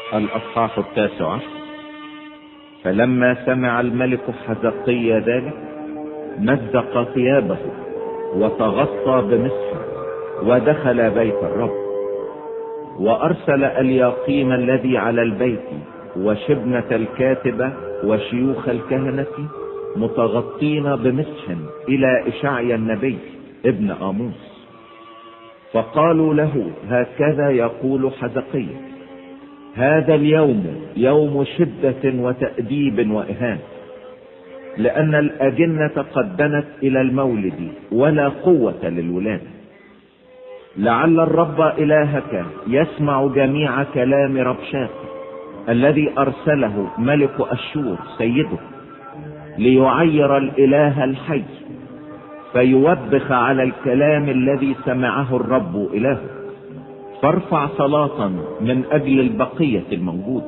الأصحاح 19. فلما سمع الملك حزقيا ذلك مزق ثيابه وتغطى بمسح ودخل بيت الرب، وأرسل الياقيم الذي على البيت وشبنة الكاتبة وشيوخ الكهنة متغطين بمسح إلى إشعيا النبي ابن آموس، فقالوا له: هكذا يقول حزقيا: هذا اليوم يوم شدة وتأديب وإهانة، لأن الأجنة قد دنت إلى المولد ولا قوة للولادة. لعل الرب إلهك يسمع جميع كلام ربشاق الذي أرسله ملك أشور سيده ليعير الإله الحي، فيوبخ على الكلام الذي سمعه الرب إلهه. فارفع صلاة من أجل البقية الموجود.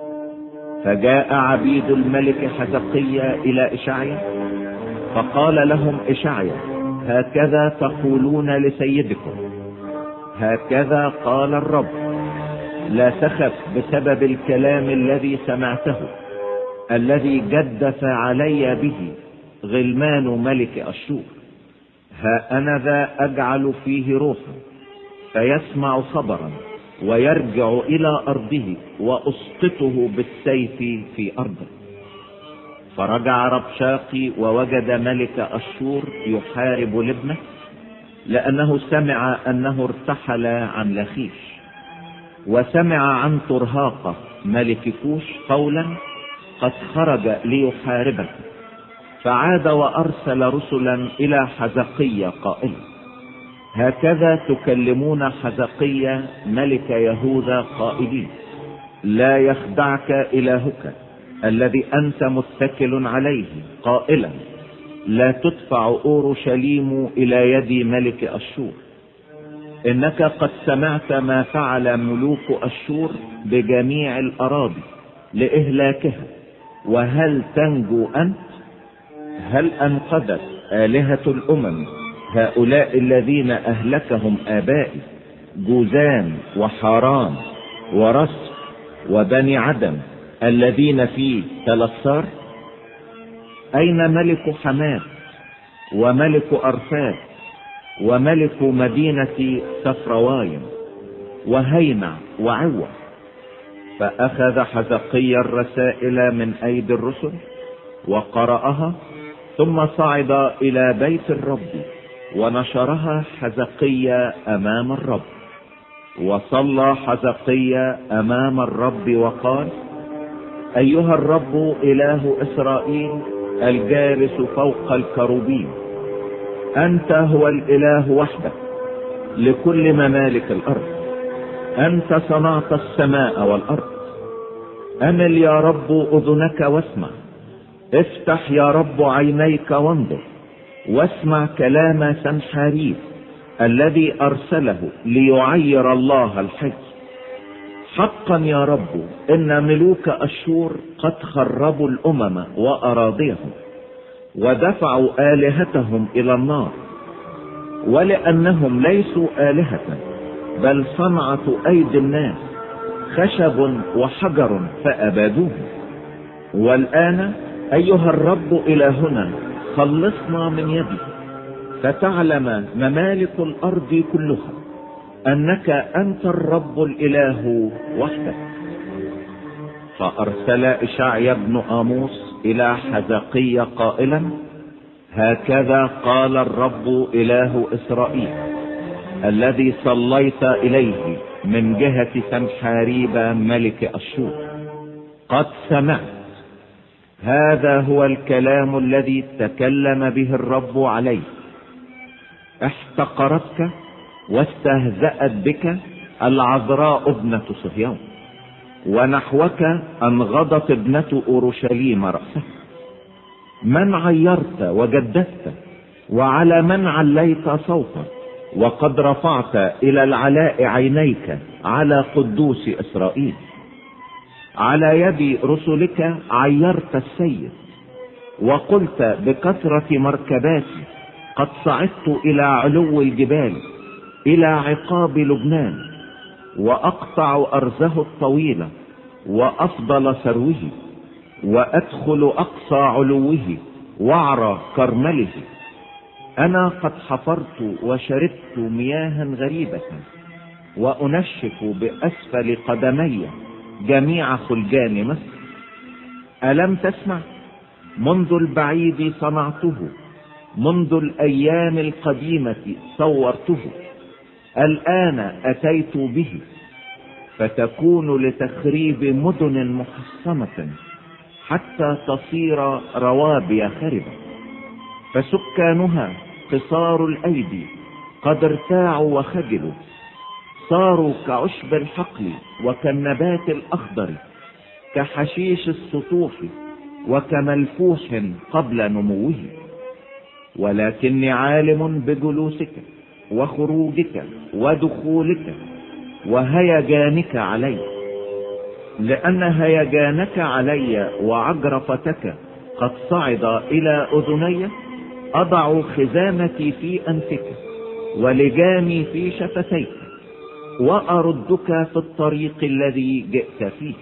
فجاء عبيد الملك حزقيا إلى إشعيا فقال لهم إشعيا: هكذا تقولون لسيدكم: هكذا قال الرب، لا تخف بسبب الكلام الذي سمعته الذي جدف علي به غلمان ملك أشور. ها أنا ذا أجعل فيه روحا فيسمع خبرا ويرجع إلى أرضه وأسقطه بالسيف في أرضه. فرجع ربشاقي ووجد ملك أشور يحارب لبنه، لأنه سمع أنه ارتحل عن لخيش، وسمع عن ترهاقة ملك كوش قولا: قد خرج ليحاربك. فعاد وأرسل رسلا إلى حزقيا قائلا: هكذا تكلمون حزقيا ملك يهوذا قائلين: لا يخدعك إلهك الذي أنت متكل عليه، قائلا: لا تدفع أورشليم إلى يد ملك أشور. إنك قد سمعت ما فعل ملوك أشور بجميع الأراضي لإهلاكها، وهل تنجو أنت؟ هل أنقذت آلهة الأمم هؤلاء الذين أهلكهم آبائي، جوزان وحاران ورصف وبني عدم الذين في تلصار؟ أين ملك حماه وملك أرفاد وملك مدينة سفروايم وهيمع وعوة؟ فأخذ حزقيا الرسائل من أيدي الرسل وقرأها، ثم صعد إلى بيت الرب ونشرها حزقيا أمام الرب. وصلى حزقيا أمام الرب وقال: أيها الرب إله إسرائيل الجالس فوق الكروبين، أنت هو الإله وحدك لكل ممالك الأرض. أنت صنعت السماء والأرض. أمل يا رب أذنك واسمع، افتح يا رب عينيك وانظر، واسمع كلام سنحاريب الذي أرسله ليعير الله الحي. حقا يا رب إن ملوك أشور قد خربوا الأمم وأراضيهم ودفعوا آلهتهم إلى النار، ولأنهم ليسوا آلهة بل صنعة أيدي الناس، خشب وحجر فأبادوهم. والآن أيها الرب إلهنا خلصنا من يده، فتعلم ممالك الأرض كلها أنك أنت الرب الإله وحدك. فأرسل إشعيا بن آموس إلى حزقيا قائلا: هكذا قال الرب إله إسرائيل الذي صليت إليه من جهة سنحاريب ملك أشور: قد سمعت. هذا هو الكلام الذي تكلم به الرب عليك. احتقرتك واستهزأت بك العذراء ابنة صهيون، ونحوك أنغضت ابنة أورشليم رأسها. من عيرت وجددت، وعلى من عليت صوتك، وقد رفعت إلى العلاء عينيك على قدوس إسرائيل. على يد رسلك عيرت السيد، وقلت بكثرة مركباتي قد صعدت إلى علو الجبال، إلى عقاب لبنان، وأقطع أرزه الطويلة وأفضل ثروه، وأدخل أقصى علوه وعرى كرمله. أنا قد حفرت وشربت مياها غريبة، وأنشف بأسفل قدمي جميع خلجان مصر. ألم تسمع؟ منذ البعيد صنعته، منذ الأيام القديمة صورته. الآن أتيت به، فتكون لتخريب مدن محصنة حتى تصير روابي خربة. فسكانها قصار الأيدي قد ارتاعوا وخجلوا، صاروا كعشب الحقل وكالنبات الأخضر، كحشيش السطوح وكملفوح قبل نموه. ولكني عالم بجلوسك وخروجك ودخولك وهيجانك علي، لأن هيجانك علي وعجرفتك قد صعد إلى أذني. أضع خزامتي في أنفك ولجامي في شفتيك، وأردك في الطريق الذي جئت فيه.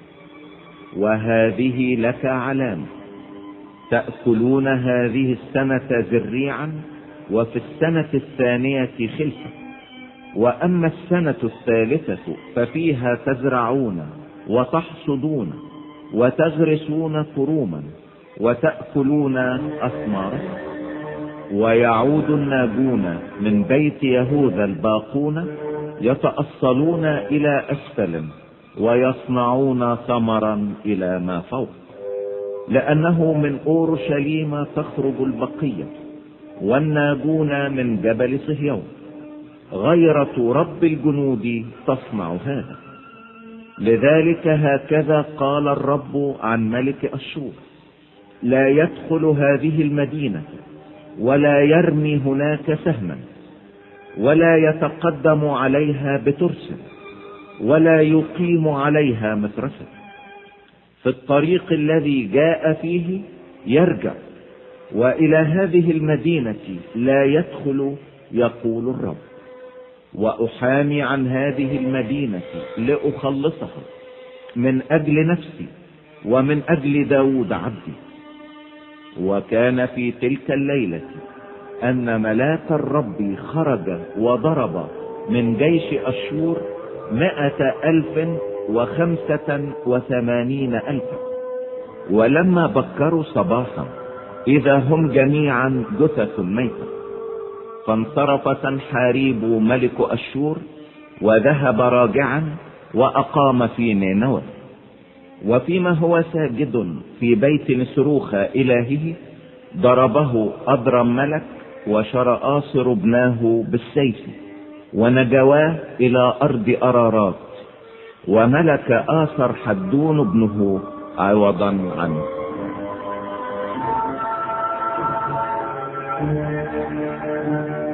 وهذه لك علامة: تأكلون هذه السنة زريعا، وفي السنة الثانية خلفة. وأما السنة الثالثة ففيها تزرعون وتحصدون وتغرسون كروما وتأكلون أثمارها. ويعود الناجون من بيت يهوذا الباقون يتأصلون إلى أسفل، ويصنعون ثمرا إلى ما فوق، لأنه من أورشليم تخرج البقية، والناجون من جبل صهيون. غيرة رب الجنود تصنع هذا. لذلك هكذا قال الرب عن ملك أشور: لا يدخل هذه المدينة، ولا يرمي هناك سهما، ولا يتقدم عليها بترس، ولا يقيم عليها مترسا. في الطريق الذي جاء فيه يرجع، وإلى هذه المدينة لا يدخل، يقول الرب. وأحامي عن هذه المدينة لأخلصها من أجل نفسي ومن أجل داود عبدي. وكان في تلك الليلة أن ملاك الرب خرج وضرب من جيش أشور 185,000. ولما بكروا صباحا إذا هم جميعا جثث ميتة. فانصرف سنحاريب ملك أشور وذهب راجعا وأقام في نينوى. وفيما هو ساجد في بيت نسروخ إلهه ضربه أضرم ملك وشرآصر ابناه بالسيف، ونجواه إلى أرض أرارات، وملك آثر حدون ابنه عوضا عنه.